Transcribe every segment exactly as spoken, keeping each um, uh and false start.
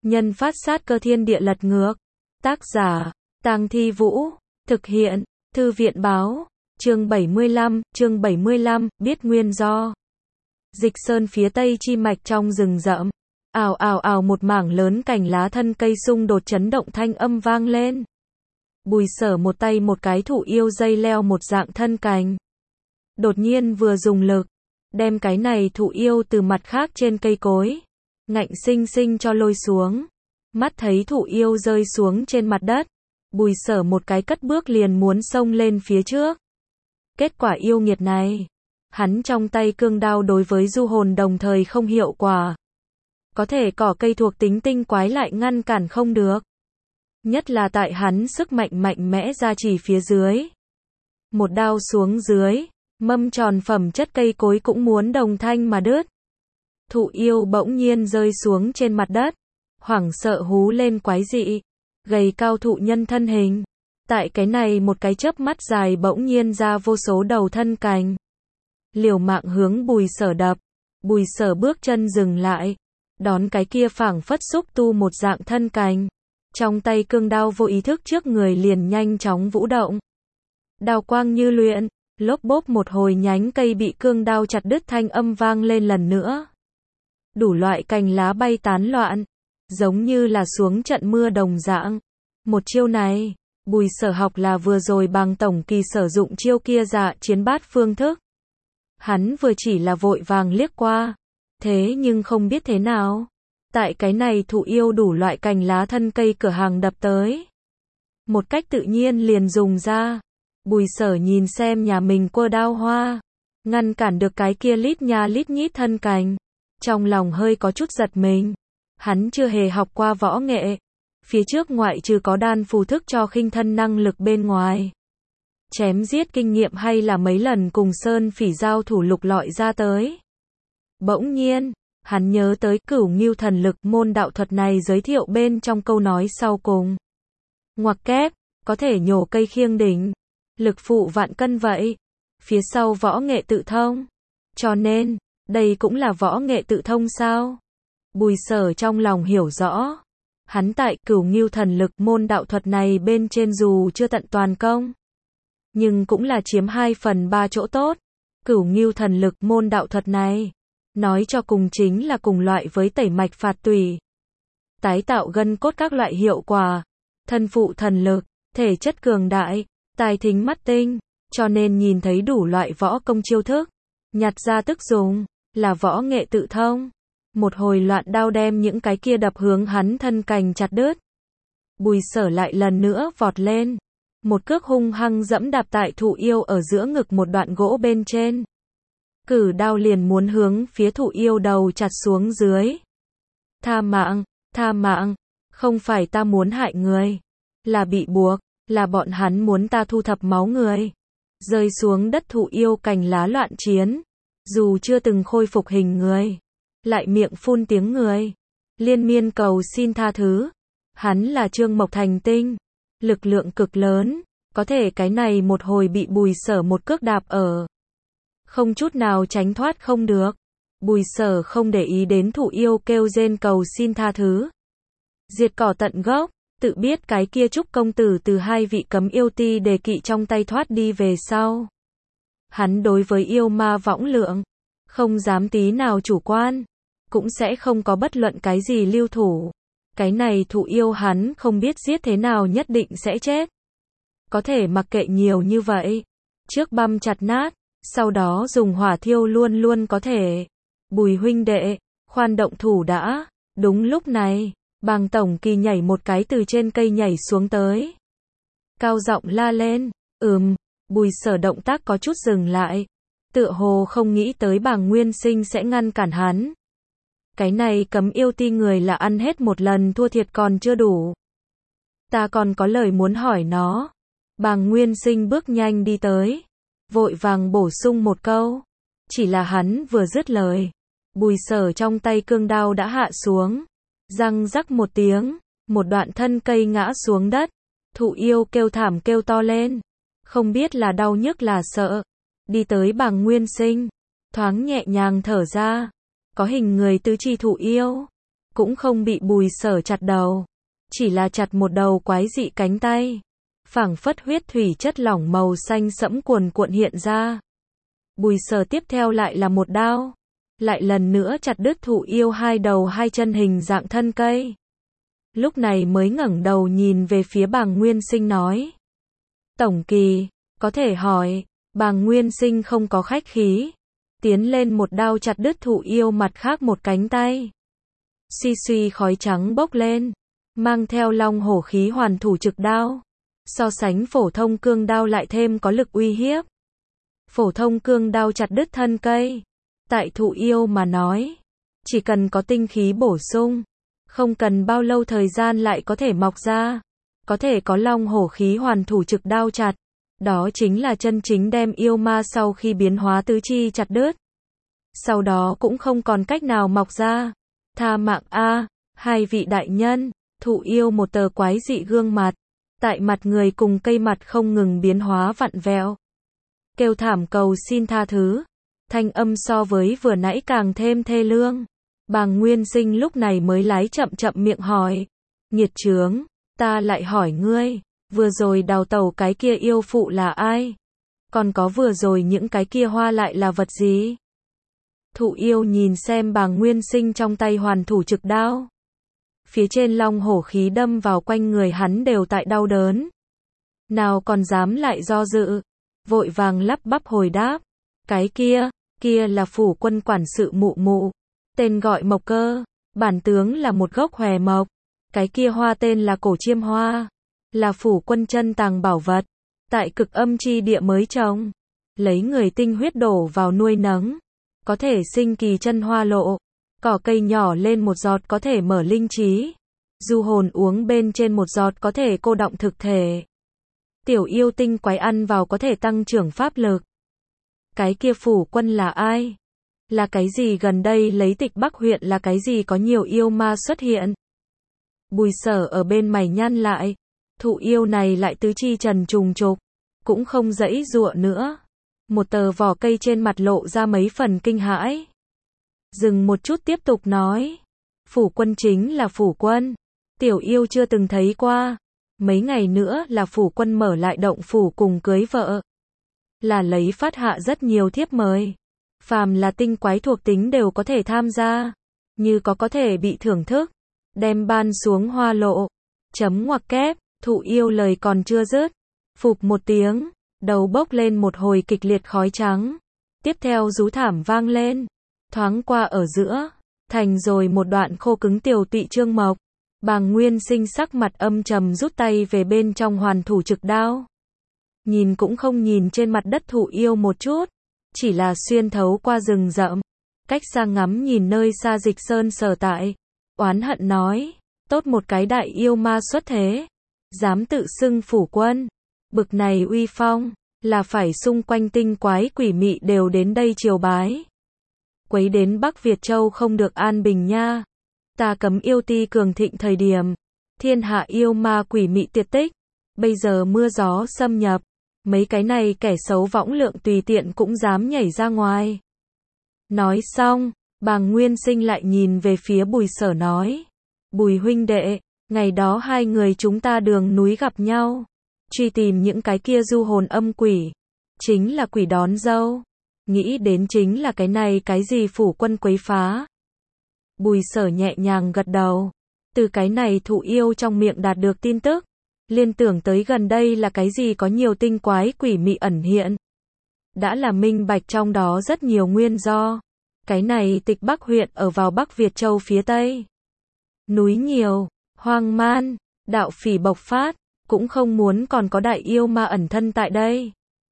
Nhân phát sát cơ thiên địa lật ngược. Tác giả, Tang Thi Vũ. Thực hiện, Thư viện báo. Chương bảy mươi lăm, chương bảy mươi lăm, biết nguyên do. Dịch sơn phía tây chi mạch trong rừng rậm. Ào ào ào, một mảng lớn cành lá thân cây xung đột chấn động, thanh âm vang lên. Bùi Sở một tay một cái thụ yêu dây leo một dạng thân cành. Đột nhiên vừa dùng lực, đem cái này thụ yêu từ mặt khác trên cây cối, ngạnh sinh sinh cho lôi xuống. Mắt thấy thụ yêu rơi xuống trên mặt đất, Bùi Sở một cái cất bước liền muốn xông lên phía trước. Kết quả yêu nghiệt này, hắn trong tay cương đao đối với du hồn đồng thời không hiệu quả. Có thể cỏ cây thuộc tính tinh quái lại ngăn cản không được. Nhất là tại hắn sức mạnh mạnh mẽ ra chỉ phía dưới. Một đao xuống dưới, mâm tròn phẩm chất cây cối cũng muốn đồng thanh mà đứt. Thụ yêu bỗng nhiên rơi xuống trên mặt đất, hoảng sợ hú lên quái dị, gầy cao thụ nhân thân hình. Tại cái này một cái chớp mắt dài bỗng nhiên ra vô số đầu thân cành. Liều mạng hướng Bùi Sở đập. Bùi Sở bước chân dừng lại, đón cái kia phảng phất xúc tu một dạng thân cành. Trong tay cương đao vô ý thức trước người liền nhanh chóng vũ động. Đao quang như luyện, lốp bốp một hồi nhánh cây bị cương đao chặt đứt, thanh âm vang lên lần nữa. Đủ loại cành lá bay tán loạn, giống như là xuống trận mưa đồng dạng. Một chiêu này, Bùi Sở học là vừa rồi bằng tổng kỳ sử dụng chiêu kia dạ chiến bát phương thức. Hắn vừa chỉ là vội vàng liếc qua, thế nhưng không biết thế nào. Tại cái này thụ yêu đủ loại cành lá thân cây cửa hàng đập tới. Một cách tự nhiên liền dùng ra. Bùi Sở nhìn xem nhà mình quơ đao hoa, ngăn cản được cái kia lít nha lít nhít thân cành. Trong lòng hơi có chút giật mình. Hắn chưa hề học qua võ nghệ. Phía trước ngoại trừ có đan phù thức cho khinh thân năng lực bên ngoài, chém giết kinh nghiệm hay là mấy lần cùng Sơn Phỉ giao thủ lục lọi ra tới. Bỗng nhiên, hắn nhớ tới Cửu Ngưu thần lực, môn đạo thuật này giới thiệu bên trong câu nói sau cùng. Ngoặc kép, có thể nhổ cây khiêng đỉnh, lực phụ vạn cân vậy. Phía sau võ nghệ tự thông. Cho nên, đây cũng là võ nghệ tự thông sao? Bùi Sở trong lòng hiểu rõ. Hắn tại Cửu Ngưu thần lực môn đạo thuật này bên trên dù chưa tận toàn công, nhưng cũng là chiếm hai phần ba chỗ tốt. Cửu Ngưu thần lực môn đạo thuật này, nói cho cùng chính là cùng loại với tẩy mạch phạt tủy, tái tạo gân cốt các loại hiệu quả. Thân phụ thần lực, thể chất cường đại, tài thính mắt tinh, cho nên nhìn thấy đủ loại võ công chiêu thức, nhặt ra tức dùng, là võ nghệ tự thông. Một hồi loạn đao đem những cái kia đập hướng hắn thân cành chặt đứt. Bùi Sở lại lần nữa vọt lên, một cước hung hăng dẫm đạp tại thụ yêu ở giữa ngực một đoạn gỗ bên trên. Cử đao liền muốn hướng phía thụ yêu đầu chặt xuống dưới. Tha mạng, tha mạng, không phải ta muốn hại người, là bị buộc, là bọn hắn muốn ta thu thập máu người. Rơi xuống đất thụ yêu cành lá loạn chiến, dù chưa từng khôi phục hình người, lại miệng phun tiếng người, liên miên cầu xin tha thứ. Hắn là Trương Mộc thành tinh, lực lượng cực lớn, có thể cái này một hồi bị Bùi Sở một cước đạp ở, không chút nào tránh thoát không được. Bùi Sở không để ý đến thụ yêu kêu rên cầu xin tha thứ, diệt cỏ tận gốc. Tự biết cái kia Trúc công tử từ hai vị cấm yêu ti đề kỵ trong tay thoát đi về sau, hắn đối với yêu ma võng lượng, không dám tí nào chủ quan, cũng sẽ không có bất luận cái gì lưu thủ. Cái này thụ yêu hắn không biết giết thế nào nhất định sẽ chết. Có thể mặc kệ nhiều như vậy, trước băm chặt nát, sau đó dùng hỏa thiêu luôn luôn có thể. Bùi huynh đệ, khoan động thủ đã. Đúng lúc này, Bàng tổng kỳ nhảy một cái từ trên cây nhảy xuống tới, cao giọng la lên. Ừm. Bùi Sở động tác có chút dừng lại, tựa hồ không nghĩ tới Bàng Nguyên Sinh sẽ ngăn cản hắn. Cái này cấm yêu ti người là ăn hết một lần thua thiệt còn chưa đủ. Ta còn có lời muốn hỏi nó. Bàng Nguyên Sinh bước nhanh đi tới, vội vàng bổ sung một câu. Chỉ là hắn vừa dứt lời, Bùi Sở trong tay cương đao đã hạ xuống. Răng rắc một tiếng, một đoạn thân cây ngã xuống đất. Thụ yêu kêu thảm kêu to lên, không biết là đau nhức là sợ. Đi tới Bàng Nguyên Sinh, thoáng nhẹ nhàng thở ra. Có hình người tứ chi thụ yêu, cũng không bị Bùi Sở chặt đầu, chỉ là chặt một đầu quái dị cánh tay, phảng phất huyết thủy chất lỏng màu xanh sẫm cuồn cuộn hiện ra. Bùi Sở tiếp theo lại là một đao, lại lần nữa chặt đứt thụ yêu hai đầu hai chân hình dạng thân cây. Lúc này mới ngẩng đầu nhìn về phía Bàng Nguyên Sinh nói: Tổng Kỳ, có thể hỏi. Bàng Nguyên Sinh không có khách khí, tiến lên một đao chặt đứt thụ yêu mặt khác một cánh tay. Suy suy khói trắng bốc lên, mang theo long hổ khí hoàn thủ trực đao. So sánh phổ thông cương đao lại thêm có lực uy hiếp. Phổ thông cương đao chặt đứt thân cây, tại thụ yêu mà nói, chỉ cần có tinh khí bổ sung, không cần bao lâu thời gian lại có thể mọc ra. Có thể có long hổ khí hoàn thủ trực đao chặt, đó chính là chân chính đem yêu ma sau khi biến hóa tứ chi chặt đứt. Sau đó cũng không còn cách nào mọc ra. Tha mạng a, hai vị đại nhân. Thụ yêu một tờ quái dị gương mặt, tại mặt người cùng cây mặt không ngừng biến hóa vặn vẹo, kêu thảm cầu xin tha thứ. Thanh âm so với vừa nãy càng thêm thê lương. Bàng Nguyên Sinh lúc này mới lái chậm chậm miệng hỏi: Nghiệt chướng, ta lại hỏi ngươi, vừa rồi đào tẩu cái kia yêu phụ là ai? Còn có vừa rồi những cái kia hoa lại là vật gì? Thụ yêu nhìn xem Bàng Nguyên Sinh trong tay hoàn thủ trực đao. Phía trên long hổ khí đâm vào quanh người hắn đều tại đau đớn. Nào còn dám lại do dự, vội vàng lắp bắp hồi đáp: Cái kia, kia là phủ quân quản sự mụ mụ, tên gọi Mộc Cơ, bản tướng là một gốc hòe mộc. Cái kia hoa tên là cổ chiêm hoa, là phủ quân chân tàng bảo vật, tại cực âm chi địa mới trồng, lấy người tinh huyết đổ vào nuôi nấng, có thể sinh kỳ chân hoa lộ. Cỏ cây nhỏ lên một giọt có thể mở linh trí, du hồn uống bên trên một giọt có thể cô đọng thực thể. Tiểu yêu tinh quái ăn vào có thể tăng trưởng pháp lực. Cái kia phủ quân là ai? Là cái gì gần đây lấy Tịch Bắc huyện là cái gì có nhiều yêu ma xuất hiện? Bùi Sở ở bên mày nhăn lại, thụ yêu này lại tứ chi trần trùng trục, cũng không giãy giụa nữa. Một tờ vỏ cây trên mặt lộ ra mấy phần kinh hãi. Dừng một chút tiếp tục nói: Phủ quân chính là phủ quân, tiểu yêu chưa từng thấy qua. Mấy ngày nữa là phủ quân mở lại động phủ cùng cưới vợ, là lấy phát hạ rất nhiều thiếp mời, phàm là tinh quái thuộc tính đều có thể tham gia, như có có thể bị thưởng thức, đem ban xuống hoa lộ. Chấm ngoặc kép. Thụ yêu lời còn chưa dứt, phụp một tiếng, đầu bốc lên một hồi kịch liệt khói trắng, tiếp theo rú thảm vang lên, thoáng qua ở giữa, thành rồi một đoạn khô cứng tiểu tụy trương mộc. Bàng Nguyên Sinh sắc mặt âm trầm rút tay về bên trong hoàn thủ trực đao, nhìn cũng không nhìn trên mặt đất thụ yêu một chút, chỉ là xuyên thấu qua rừng rậm, cách xa ngắm nhìn nơi xa Dịch Sơn sở tại, oán hận nói: Tốt một cái đại yêu ma xuất thế, dám tự xưng phủ quân, bực này uy phong, là phải xung quanh tinh quái quỷ mị đều đến đây triều bái. Quấy đến Bắc Việt Châu không được an bình nha. Ta cấm yêu ti cường thịnh thời điểm, thiên hạ yêu ma quỷ mị tiệt tích, bây giờ mưa gió xâm nhập, mấy cái này kẻ xấu võng lượng tùy tiện cũng dám nhảy ra ngoài. Nói xong, Bàng Nguyên Sinh lại nhìn về phía Bùi Sở nói: Bùi huynh đệ, ngày đó hai người chúng ta đường núi gặp nhau, truy tìm những cái kia du hồn âm quỷ, chính là quỷ đón dâu, nghĩ đến chính là cái này cái gì phủ quân quấy phá. Bùi Sở nhẹ nhàng gật đầu, từ cái này thụ yêu trong miệng đạt được tin tức, liên tưởng tới gần đây là cái gì có nhiều tinh quái quỷ mị ẩn hiện, đã là minh bạch trong đó rất nhiều nguyên do. Cái này Tịch Bắc huyện ở vào Bắc Việt Châu phía Tây, núi nhiều, hoang man, đạo phỉ bộc phát, cũng không muốn còn có đại yêu ma ẩn thân tại đây.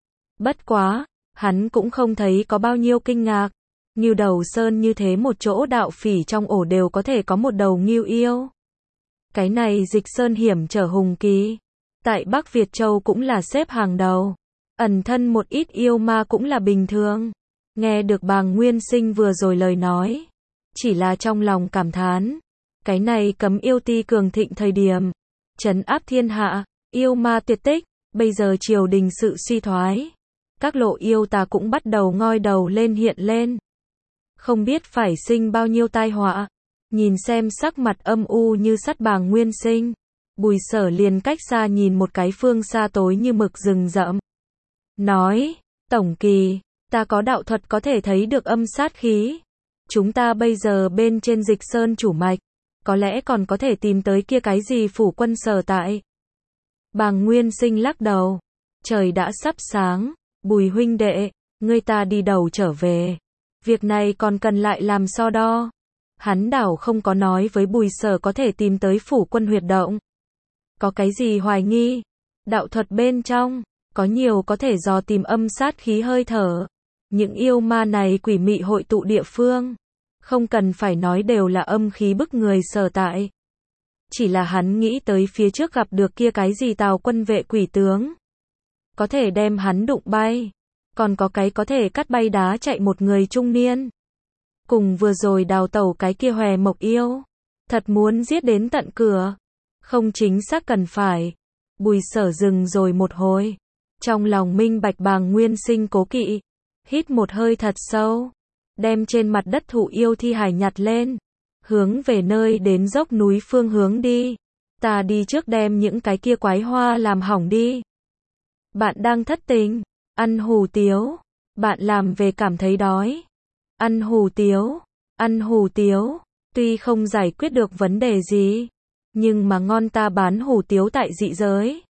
Bất quá, hắn cũng không thấy có bao nhiêu kinh ngạc, Ngưu Đầu Sơn như thế một chỗ đạo phỉ trong ổ đều có thể có một đầu ngưu yêu. Cái này Dịch Sơn hiểm trở hùng kỳ, tại Bắc Việt Châu cũng là xếp hàng đầu, ẩn thân một ít yêu ma cũng là bình thường. Nghe được Bàng Nguyên Sinh vừa rồi lời nói, chỉ là trong lòng cảm thán, cái này cấm yêu ti cường thịnh thời điểm, trấn áp thiên hạ, yêu ma tuyệt tích, bây giờ triều đình sự suy thoái, các lộ yêu tà cũng bắt đầu ngoi đầu lên hiện lên. Không biết phải sinh bao nhiêu tai họa, Nhìn xem sắc mặt âm u như sắt Bàng Nguyên Sinh, Bùi Sở liền cách xa nhìn một cái phương xa tối như mực rừng rậm. Nói, Tổng Kỳ, ta có đạo thuật có thể thấy được âm sát khí. Chúng ta bây giờ bên trên Dịch Sơn chủ mạch, có lẽ còn có thể tìm tới kia cái gì phủ quân sở tại. Bàng Nguyên Sinh lắc đầu, trời đã sắp sáng, Bùi huynh đệ, ngươi ta đi đầu trở về. Việc này còn cần lại làm so đo. Hắn đảo không có nói với Bùi Sở có thể tìm tới phủ quân huyệt động. Có cái gì hoài nghi? Đạo thuật bên trong, có nhiều có thể dò tìm âm sát khí hơi thở. Những yêu ma này quỷ mị hội tụ địa phương. Không cần phải nói đều là âm khí bức người sở tại. Chỉ là hắn nghĩ tới phía trước gặp được kia cái gì Tào quân vệ quỷ tướng. Có thể đem hắn đụng bay. Còn có cái có thể cắt bay đá chạy một người trung niên. Cùng vừa rồi đào tẩu cái kia hòe mộc yêu. Thật muốn giết đến tận cửa. Không chính xác cần phải. Bùi Sở dừng rồi một hồi. Trong lòng minh bạch Bàng Nguyên Sinh cố kỵ. Hít một hơi thật sâu. Đem trên mặt đất thụ yêu thi hài nhặt lên. Hướng về nơi đến dốc núi phương hướng đi. Ta đi trước đem những cái kia quái hoa làm hỏng đi. Bạn đang thất tình. Ăn hủ tiếu. Bạn làm về cảm thấy đói. Ăn hủ tiếu. Ăn hủ tiếu. Tuy không giải quyết được vấn đề gì. Nhưng mà ngon, ta bán hủ tiếu tại dị giới.